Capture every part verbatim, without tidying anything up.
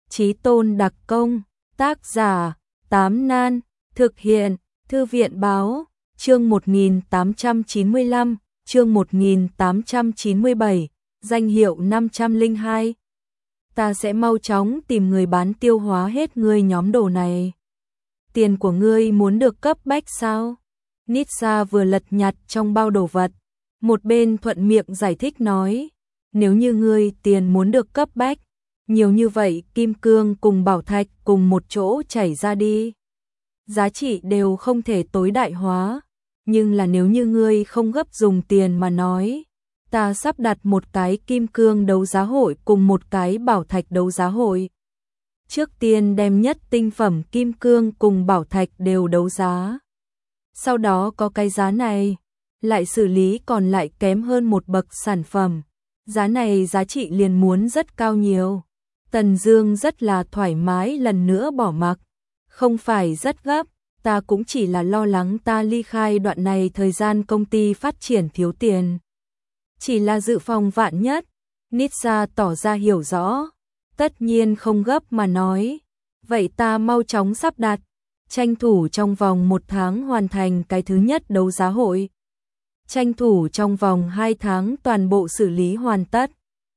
Chí Tôn đặc công, tác giả, Tám Nan, thực hiện, Thư viện báo, chương một nghìn tám trăm chín mươi lăm, chương một nghìn tám trăm chín mươi bảy, danh hiệu năm trăm lẻ hai. Ta sẽ mau chóng tìm người bán tiêu hóa hết ngươi nhóm đồ này. Tiền của ngươi muốn được cấp bách sao? Nitsa vừa lật nhặt trong bao đồ vật, một bên thuận miệng giải thích nói, nếu như ngươi tiền muốn được cấp bách, nhiều như vậy kim cương cùng bảo thạch cùng một chỗ chảy ra đi. Giá trị đều không thể tối đại hóa, nhưng là nếu như ngươi không gấp dùng tiền mà nói, ta sắp đặt một cái kim cương đấu giá hội cùng một cái bảo thạch đấu giá hội. Trước tiên đem nhất tinh phẩm kim cương cùng bảo thạch đều đấu giá. Sau đó có cái giá này, lại xử lý còn lại kém hơn một bậc sản phẩm. Giá này giá trị liền muốn rất cao nhiều. Tần Dương rất là thoải mái lần nữa bỏ mặc. Không phải rất gấp, ta cũng chỉ là lo lắng ta ly khai đoạn này thời gian công ty phát triển thiếu tiền. Chỉ là dự phòng vạn nhất. Nitsa tỏ ra hiểu rõ. Tất nhiên không gấp mà nói. Vậy ta mau chóng sắp đặt. Tranh thủ trong vòng một tháng hoàn thành cái thứ nhất đấu giá hội. Tranh thủ trong vòng hai tháng toàn bộ xử lý hoàn tất.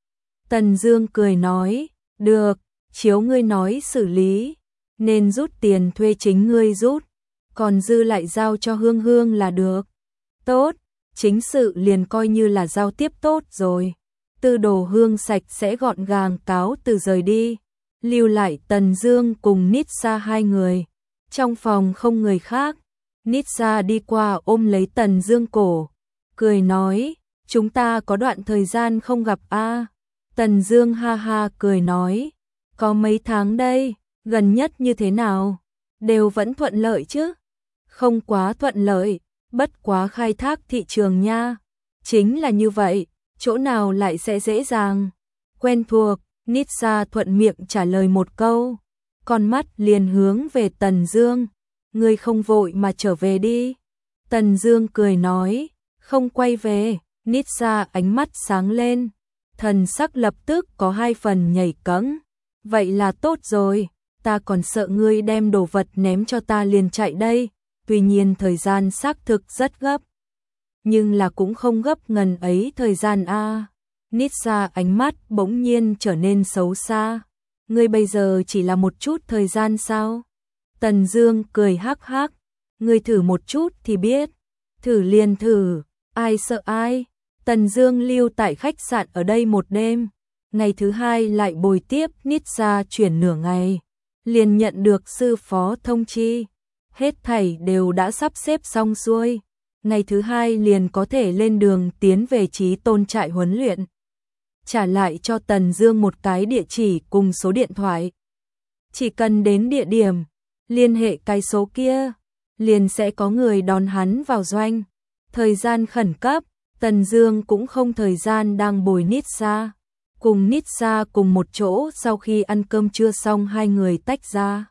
Tần Dương cười nói, được, chiếu ngươi nói xử lý, nên rút tiền thuê chính ngươi rút, còn dư lại giao cho Hương Hương là được. Tốt, chính sự liền coi như là giao tiếp tốt rồi. Tư Đồ Hương sạch sẽ gọn gàng cáo từ rời đi, lưu lại Tần Dương cùng Nitsa hai người. Trong phòng không người khác, Nitsa đi qua ôm lấy Tần Dương cổ, cười nói, chúng ta có đoạn thời gian không gặp a. À? Tần Dương ha ha cười nói, có mấy tháng đây, gần nhất như thế nào? Đều vẫn thuận lợi chứ? Không quá thuận lợi, bất quá khai thác thị trường nha. Chính là như vậy, chỗ nào lại sẽ dễ dàng? Quen thuộc, Nitsa thuận miệng trả lời một câu, con mắt liền hướng về Tần Dương, ngươi không vội mà trở về đi. Tần Dương cười nói, không quay về. Nitsa ánh mắt sáng lên, thần sắc lập tức có hai phần nhảy cẫng. Vậy là tốt rồi, ta còn sợ ngươi đem đồ vật ném cho ta liền chạy đây. Tuy nhiên thời gian xác thực rất gấp, nhưng là cũng không gấp ngần ấy thời gian a. À. Nitsa ánh mắt bỗng nhiên trở nên xấu xa. Ngươi bây giờ chỉ là một chút thời gian sao? Tần Dương cười hắc hắc, ngươi thử một chút thì biết. Thử liền thử, ai sợ ai. Tần Dương lưu tại khách sạn ở đây một đêm, ngày thứ hai lại bồi tiếp Nitsa chuyển nửa ngày, liền nhận được sư phó thông chi, hết thảy đều đã sắp xếp xong xuôi, ngày thứ hai liền có thể lên đường tiến về Chí Tôn trại huấn luyện. Trả lại cho Tần Dương một cái địa chỉ cùng số điện thoại. Chỉ cần đến địa điểm, liên hệ cái số kia, liền sẽ có người đón hắn vào doanh. Thời gian khẩn cấp, Tần Dương cũng không thời gian đang bồi Nitsa. Cùng Nitsa cùng một chỗ sau khi ăn cơm trưa xong hai người tách ra.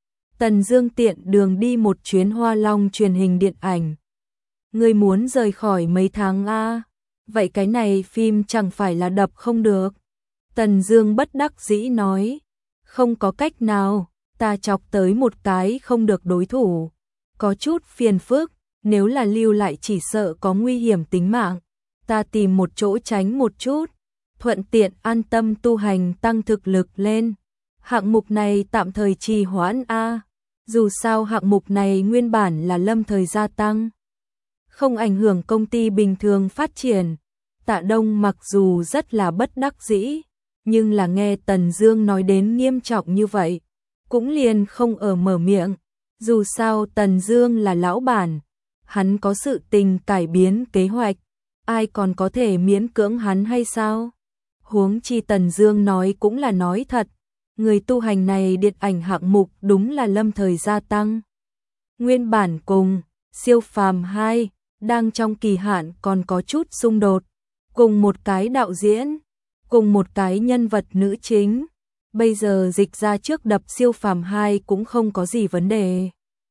Tần Dương tiện đường đi một chuyến Hoa Long truyền hình điện ảnh. Ngươi muốn rời khỏi mấy tháng a? À? Vậy cái này phim chẳng phải là đập không được. Tần Dương bất đắc dĩ nói, không có cách nào, ta chọc tới một cái không được đối thủ, có chút phiền phức, nếu là lưu lại chỉ sợ có nguy hiểm tính mạng, ta tìm một chỗ tránh một chút, thuận tiện an tâm tu hành tăng thực lực lên. Hạng mục này tạm thời trì hoãn a, dù sao hạng mục này nguyên bản là lâm thời gia tăng, không ảnh hưởng công ty bình thường phát triển. Tạ Đông mặc dù rất là bất đắc dĩ, nhưng là nghe Tần Dương nói đến nghiêm trọng như vậy, cũng liền không ở mở miệng. Dù sao Tần Dương là lão bản, hắn có sự tình cải biến kế hoạch, ai còn có thể miễn cưỡng hắn hay sao? Huống chi Tần Dương nói cũng là nói thật, người tu hành này điện ảnh hạng mục đúng là lâm thời gia tăng. Nguyên bản cùng Siêu Phàm hai đang trong kỳ hạn còn có chút xung đột, cùng một cái đạo diễn, cùng một cái nhân vật nữ chính. Bây giờ dịch ra trước đập Siêu Phàm hai cũng không có gì vấn đề.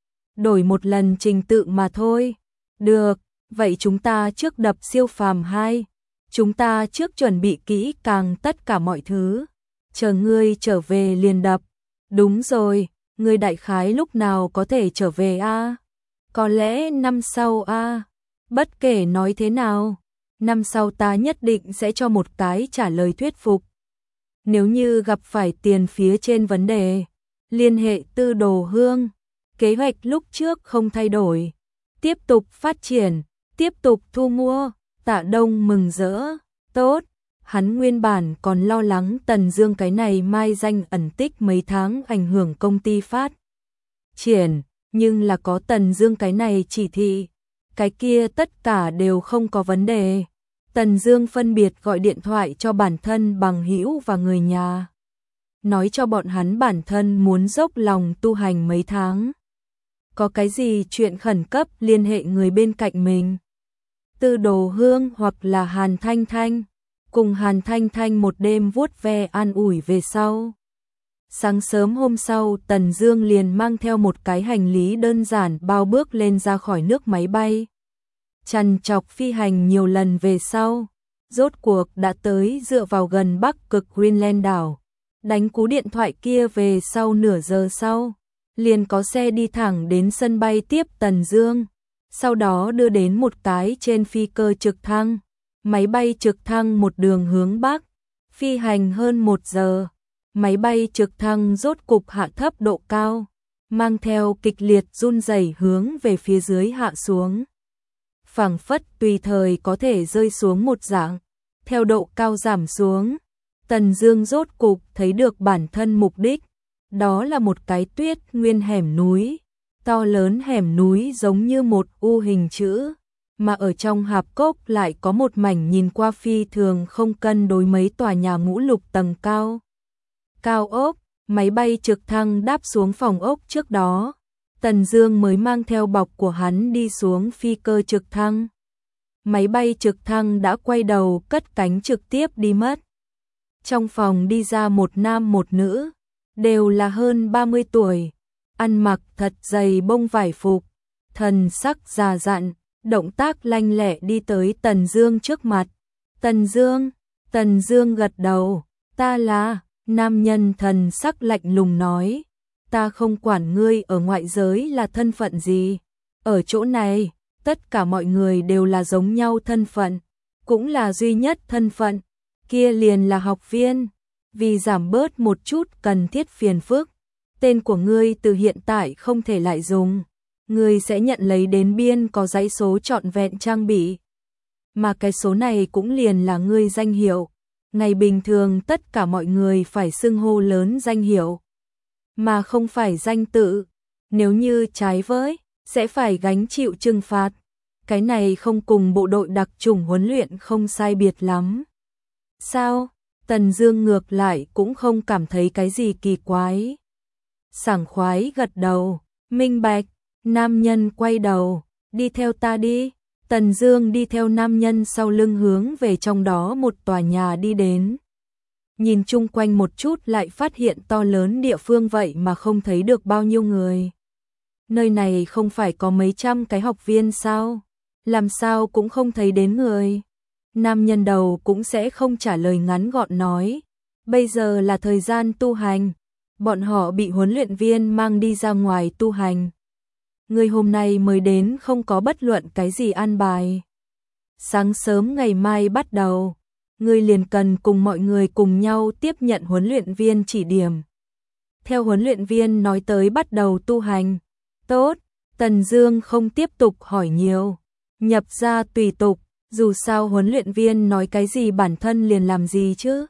Đổi một lần trình tự mà thôi. Được, vậy chúng ta trước đập Siêu Phàm hai. Chúng ta trước chuẩn bị kỹ càng tất cả mọi thứ. chờ ngươi trở về liền đập. Đúng rồi, ngươi đại khái lúc nào có thể trở về a? Có lẽ năm sau a. Bất kể nói thế nào, năm sau ta nhất định sẽ cho một cái trả lời thuyết phục. Nếu như gặp phải tiền phía trên vấn đề, liên hệ Tư Đồ Hương, kế hoạch lúc trước không thay đổi, tiếp tục phát triển, tiếp tục thu mua. Tạ Đông mừng rỡ, tốt, hắn nguyên bản còn lo lắng Tần Dương cái này mai danh ẩn tích mấy tháng ảnh hưởng công ty phát triển, nhưng là có Tần Dương cái này chỉ thị, cái kia tất cả đều không có vấn đề. Tần Dương phân biệt gọi điện thoại cho bản thân bằng hữu và người nhà, nói cho bọn hắn bản thân muốn dốc lòng tu hành mấy tháng. Có cái gì chuyện khẩn cấp liên hệ người bên cạnh mình. Tư Đồ Hương hoặc là Hàn Thanh Thanh, cùng Hàn Thanh Thanh một đêm vuốt ve an ủi về sau. Sáng sớm hôm sau, Tần Dương liền mang theo một cái hành lý đơn giản bao bước lên ra khỏi nước máy bay. Trằn trọc phi hành nhiều lần về sau, rốt cuộc đã tới dựa vào gần Bắc Cực Greenland đảo. Đánh cú điện thoại kia về sau nửa giờ sau, liền có xe đi thẳng đến sân bay tiếp Tần Dương, sau đó đưa đến một cái trên phi cơ trực thăng. Máy bay trực thăng một đường hướng Bắc, phi hành hơn một giờ. Máy bay trực thăng rốt cục hạ thấp độ cao, mang theo kịch liệt run rẩy hướng về phía dưới hạ xuống. Phảng phất tùy thời có thể rơi xuống một dạng. Theo độ cao giảm xuống, Tần Dương rốt cục thấy được bản thân mục đích, đó là một cái tuyết nguyên hẻm núi, to lớn hẻm núi giống như một U hình chữ, mà ở trong hạp cốc lại có một mảnh nhìn qua phi thường không cân đối mấy tòa nhà ngũ lục tầng cao. Cao ốc, máy bay trực thăng đáp xuống phòng ốc trước đó, Tần Dương mới mang theo bọc của hắn đi xuống phi cơ trực thăng. Máy bay trực thăng đã quay đầu cất cánh trực tiếp đi mất. Trong phòng đi ra một nam một nữ, đều là hơn ba mươi tuổi, ăn mặc thật dày bông vải phục, thần sắc già dặn, động tác lanh lẹ đi tới Tần Dương trước mặt. Tần Dương, Tần Dương gật đầu, ta là, nam nhân thần sắc lạnh lùng nói, ta không quản ngươi ở ngoại giới là thân phận gì, ở chỗ này, tất cả mọi người đều là giống nhau thân phận, cũng là duy nhất thân phận, kia liền là học viên, vì giảm bớt một chút cần thiết phiền phức, tên của ngươi từ hiện tại không thể lại dùng, ngươi sẽ nhận lấy đến biên có dãy số trọn vẹn trang bị, mà cái số này cũng liền là ngươi danh hiệu. Ngày bình thường tất cả mọi người phải xưng hô lớn danh hiệu, mà không phải danh tự. Nếu như trái với, sẽ phải gánh chịu trừng phạt. Cái này không cùng bộ đội đặc chủng huấn luyện không sai biệt lắm. Sao? Tần Dương ngược lại cũng không cảm thấy cái gì kỳ quái. Sảng khoái gật đầu, minh bạch, nam nhân quay đầu, đi theo ta đi. Tần Dương đi theo nam nhân sau lưng hướng về trong đó một tòa nhà đi đến. Nhìn chung quanh một chút lại phát hiện to lớn địa phương vậy mà không thấy được bao nhiêu người. Nơi này không phải có mấy trăm cái học viên sao? Làm sao cũng không thấy đến người. Nam nhân đầu cũng sẽ không trả lời ngắn gọn nói. Bây giờ là thời gian tu hành. Bọn họ bị huấn luyện viên mang đi ra ngoài tu hành. Người hôm nay mới đến không có bất luận cái gì an bài. Sáng sớm ngày mai bắt đầu, người liền cần cùng mọi người cùng nhau tiếp nhận huấn luyện viên chỉ điểm. Theo huấn luyện viên nói tới bắt đầu tu hành. Tốt, Tần Dương không tiếp tục hỏi nhiều. Nhập ra tùy tục, dù sao huấn luyện viên nói cái gì bản thân liền làm gì chứ.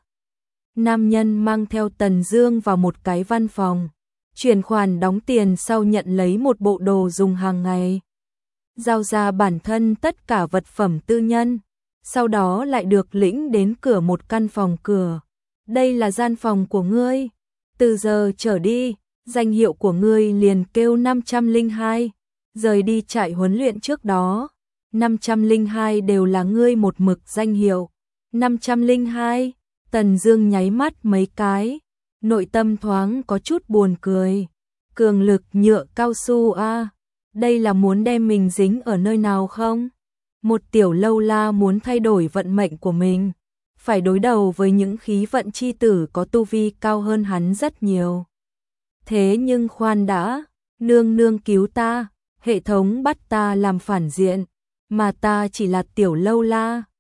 Nam nhân mang theo Tần Dương vào một cái văn phòng. Chuyển khoản đóng tiền sau nhận lấy một bộ đồ dùng hàng ngày. Giao ra bản thân tất cả vật phẩm tư nhân. Sau đó lại được lĩnh đến cửa một căn phòng cửa. Đây là gian phòng của ngươi. Từ giờ trở đi, danh hiệu của ngươi liền kêu năm trăm lẻ hai. Rời đi trại huấn luyện trước đó, năm trăm lẻ hai đều là ngươi một mực danh hiệu. năm trăm lẻ hai, Tần Dương nháy mắt mấy cái. Nội tâm thoáng có chút buồn cười. Cường lực nhựa cao su a, à, đây là muốn đem mình dính ở nơi nào không? Một tiểu lâu la muốn thay đổi vận mệnh của mình, phải đối đầu với những khí vận chi tử có tu vi cao hơn hắn rất nhiều. Thế nhưng khoan đã, nương nương cứu ta, hệ thống bắt ta làm phản diện, mà ta chỉ là tiểu lâu la,